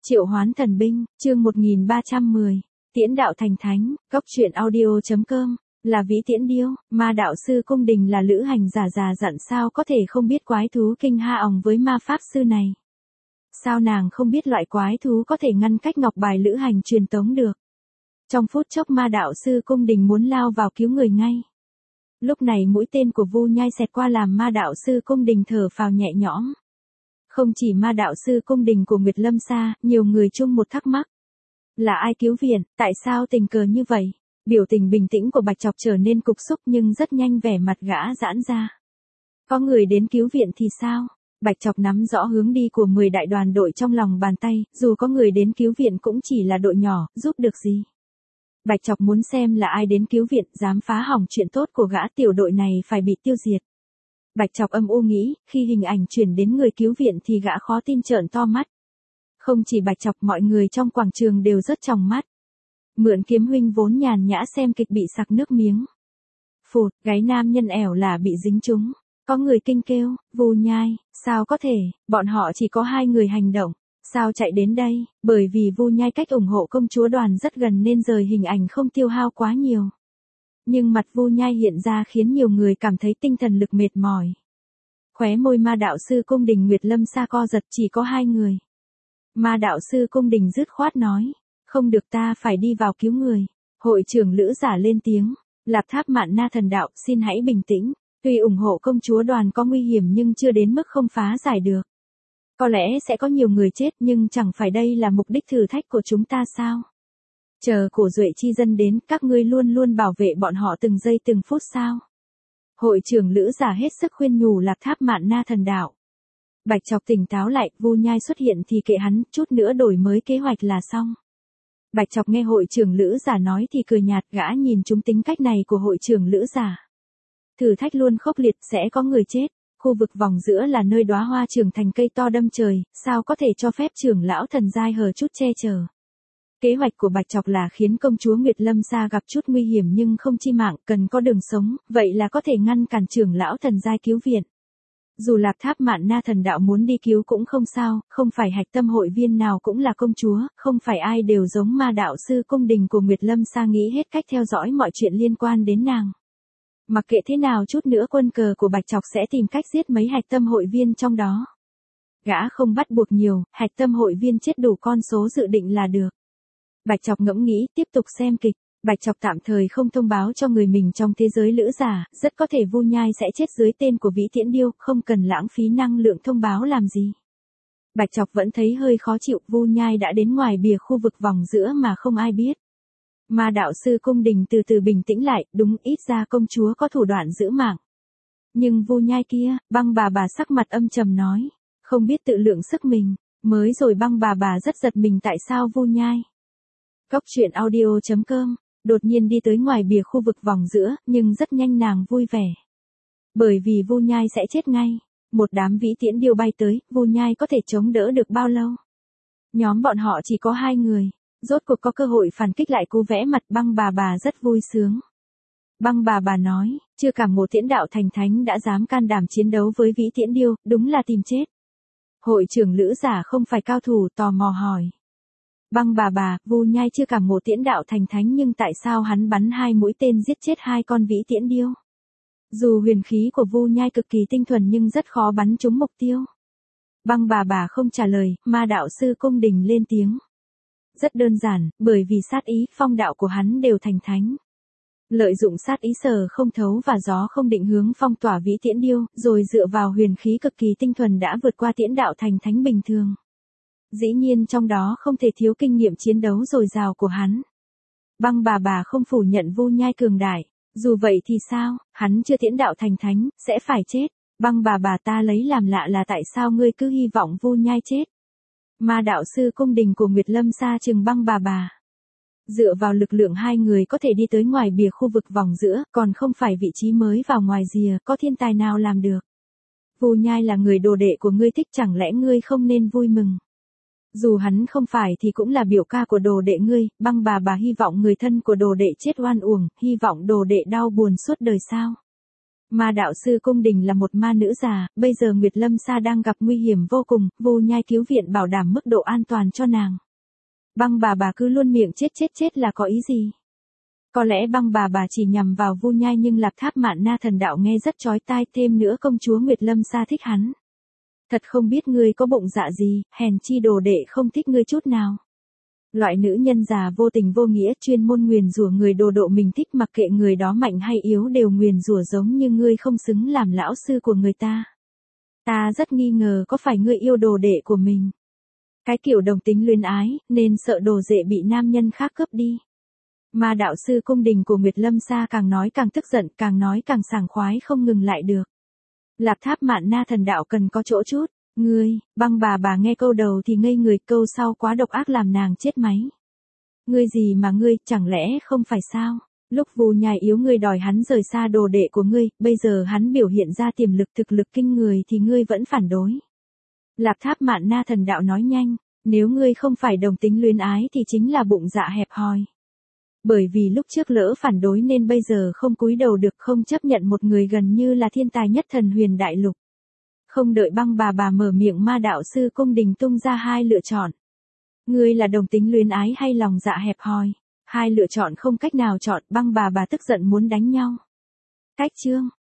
Triệu Hoán Thần Binh, chương 1310, Tiễn đạo thành thánh, Cóc truyện audio.com, là Vĩ Tiễn Điêu, ma đạo sư cung đình là lữ hành giả già dặn sao có thể không biết quái thú kinh ha òng với ma pháp sư này. Sao nàng không biết loại quái thú có thể ngăn cách ngọc bài lữ hành truyền tống được. Trong phút chốc ma đạo sư cung đình muốn lao vào cứu người ngay. Lúc này mũi tên của Vu Nhai xẹt qua làm ma đạo sư cung đình thở phào nhẹ nhõm. Không chỉ ma đạo sư cung đình của Nguyệt Lâm Sa, nhiều người chung một thắc mắc. Là ai cứu viện, tại sao tình cờ như vậy? Biểu tình bình tĩnh của Bạch Chọc trở nên cục xúc nhưng rất nhanh vẻ mặt gã giãn ra. Có người đến cứu viện thì sao? Bạch Chọc nắm rõ hướng đi của 10 đại đoàn đội trong lòng bàn tay, dù có người đến cứu viện cũng chỉ là đội nhỏ, giúp được gì? Bạch Chọc muốn xem là ai đến cứu viện, dám phá hỏng chuyện tốt của gã, tiểu đội này phải bị tiêu diệt. Bạch Chọc âm u nghĩ, khi hình ảnh chuyển đến người cứu viện thì gã khó tin trợn to mắt. Không chỉ Bạch Chọc, mọi người trong quảng trường đều rớt tròng mắt. Mượn Kiếm huynh vốn nhàn nhã xem kịch bị sặc nước miếng. Phụt, gáy nam nhân ẻo là bị dính trúng. Có người kinh kêu, Vu Nhai, sao có thể, bọn họ chỉ có 2 người hành động. Sao chạy đến đây? Bởi vì Vu Nhai cách ủng hộ công chúa đoàn rất gần nên rời hình ảnh không tiêu hao quá nhiều. Nhưng mặt Vu Nhai hiện ra khiến nhiều người cảm thấy tinh thần lực mệt mỏi. Khóe môi ma đạo sư cung đình Nguyệt Lâm Sa co giật, chỉ có 2 người. Ma đạo sư cung đình dứt khoát nói, không được, ta phải đi vào cứu người. Hội trưởng Lữ Giả lên tiếng, Lạp Tháp Mạn Na thần đạo, xin hãy bình tĩnh. Tuy ủng hộ công chúa đoàn có nguy hiểm nhưng chưa đến mức không phá giải được. Có lẽ sẽ có nhiều người chết nhưng chẳng phải đây là mục đích thử thách của chúng ta sao? Chờ cổ duệ chi dân đến, các ngươi luôn luôn bảo vệ bọn họ từng giây từng phút sao? Hội trưởng Lữ Giả hết sức khuyên nhủ Lạp Tháp Mạn Na thần đạo. Bạch Chọc tỉnh táo lại, Vu Nhai xuất hiện thì kệ hắn, chút nữa đổi mới kế hoạch là xong. Bạch Chọc nghe hội trưởng Lữ Giả nói thì cười nhạt, gã nhìn trúng tính cách này của hội trưởng Lữ Giả. Thử thách luôn khốc liệt, sẽ có người chết. Khu vực vòng giữa là nơi đóa hoa trưởng thành cây to đâm trời, sao có thể cho phép trưởng lão thần giai hờ chút che chở. Kế hoạch của Bạch Chọc là khiến công chúa Nguyệt Lâm Sa gặp chút nguy hiểm nhưng không chi mạng, cần có đường sống, vậy là có thể ngăn cản trưởng lão thần giai cứu viện. Dù Lạp Tháp Mạn Na thần đạo muốn đi cứu cũng không sao, không phải hạch tâm hội viên nào cũng là công chúa, không phải ai đều giống ma đạo sư cung đình của Nguyệt Lâm Sa nghĩ hết cách theo dõi mọi chuyện liên quan đến nàng. Mặc kệ thế nào chút nữa quân cờ của Bạch Chọc sẽ tìm cách giết mấy hạch tâm hội viên trong đó. Gã không bắt buộc nhiều, hạch tâm hội viên chết đủ con số dự định là được. Bạch Chọc ngẫm nghĩ, tiếp tục xem kịch. Bạch Chọc tạm thời không thông báo cho người mình trong thế giới Lữ Giả, rất có thể Vu Nhai sẽ chết dưới tên của Vĩ Tiễn Điêu, không cần lãng phí năng lượng thông báo làm gì. Bạch Chọc vẫn thấy hơi khó chịu, Vu Nhai đã đến ngoài bìa khu vực vòng giữa mà không ai biết. Ma đạo sư cung đình từ từ bình tĩnh lại, đúng, ít ra công chúa có thủ đoạn giữ mạng. Nhưng Vu Nhai kia, Băng bà sắc mặt âm trầm nói, không biết tự lượng sức mình, mới rồi Băng bà rất giật mình tại sao Vu Nhai. Cóc truyện audio.com, đột nhiên đi tới ngoài bìa khu vực vòng giữa, nhưng rất nhanh nàng vui vẻ. Bởi vì Vu Nhai sẽ chết ngay, một đám Vĩ Tiễn Điêu bay tới, Vu Nhai có thể chống đỡ được bao lâu? Nhóm bọn họ chỉ có 2 người. Rốt cuộc có cơ hội phản kích lại, cô vẽ mặt. Băng bà rất vui sướng. Băng bà nói, chưa cả một tiễn đạo thành thánh đã dám can đảm chiến đấu với Vĩ Tiễn Điêu, đúng là tìm chết. Hội trưởng Lữ Giả không phải cao thủ, tò mò hỏi. Băng bà, Vu Nhai chưa cả một tiễn đạo thành thánh nhưng tại sao hắn bắn 2 mũi tên giết chết 2 con Vĩ Tiễn Điêu? Dù huyền khí của Vu Nhai cực kỳ tinh thuần nhưng rất khó bắn trúng mục tiêu. Băng bà không trả lời, ma đạo sư cung đình lên tiếng. Rất đơn giản, bởi vì sát ý, phong đạo của hắn đều thành thánh. Lợi dụng sát ý sở không thấu và gió không định hướng phong tỏa Vĩ Tiễn Điêu, rồi dựa vào huyền khí cực kỳ tinh thuần đã vượt qua tiễn đạo thành thánh bình thường. Dĩ nhiên trong đó không thể thiếu kinh nghiệm chiến đấu dồi dào của hắn. Băng bà không phủ nhận Vu Nhai cường đại, dù vậy thì sao, hắn chưa tiễn đạo thành thánh, sẽ phải chết. Băng bà ta lấy làm lạ là tại sao ngươi cứ hy vọng Vu Nhai chết. Ma đạo sư cung đình của Nguyệt Lâm Sa trừng Băng bà. Dựa vào lực lượng 2 người có thể đi tới ngoài bìa khu vực vòng giữa, còn không phải vị trí mới vào ngoài rìa, có thiên tài nào làm được. Vu Nhai là người đồ đệ của ngươi thích, chẳng lẽ ngươi không nên vui mừng. Dù hắn không phải thì cũng là biểu ca của đồ đệ ngươi. Băng bà hy vọng người thân của đồ đệ chết oan uổng, hy vọng đồ đệ đau buồn suốt đời sao. Ma đạo sư cung đình là một ma nữ già, bây giờ Nguyệt Lâm Sa đang gặp nguy hiểm vô cùng, Vu Nhai cứu viện bảo đảm mức độ an toàn cho nàng. Băng bà cứ luôn miệng chết là có ý gì? Có lẽ băng bà chỉ nhằm vào Vu Nhai nhưng Lạp Tháp Mạn Na thần đạo nghe rất chói tai, thêm nữa công chúa Nguyệt Lâm Sa thích hắn. Thật không biết ngươi có bụng dạ gì, hèn chi đồ đệ không thích ngươi chút nào. Loại nữ nhân già vô tình vô nghĩa chuyên môn nguyền rủa người đồ độ mình thích, mặc kệ người đó mạnh hay yếu đều nguyền rủa giống như ngươi không xứng làm lão sư của người ta. Ta rất nghi ngờ có phải ngươi yêu đồ đệ của mình. Cái kiểu đồng tính luyến ái, nên sợ đồ đệ bị nam nhân khác cướp đi. Ma đạo sư cung đình của Nguyệt Lâm Sa càng nói càng tức giận, càng nói càng sảng khoái không ngừng lại được. Lạp Tháp Mạn Na thần đạo cần có chỗ chút. Ngươi, băng bà nghe câu đầu thì ngây người, câu sau quá độc ác làm nàng chết máy. Ngươi gì mà ngươi, chẳng lẽ không phải sao? Lúc Vu Nhai yếu ngươi đòi hắn rời xa đồ đệ của ngươi, bây giờ hắn biểu hiện ra tiềm lực thực lực kinh người thì ngươi vẫn phản đối. Lạp Tháp Mạn Na thần đạo nói nhanh, nếu ngươi không phải đồng tính luyến ái thì chính là bụng dạ hẹp hòi. Bởi vì lúc trước lỡ phản đối nên bây giờ không cúi đầu được, không chấp nhận một người gần như là thiên tài nhất thần huyền đại lục. Không đợi băng bà mở miệng, ma đạo sư cung đình tung ra hai lựa chọn. Ngươi là đồng tính luyến ái hay lòng dạ hẹp hòi? Hai lựa chọn không cách nào chọn, băng bà tức giận muốn đánh nhau. Cách chương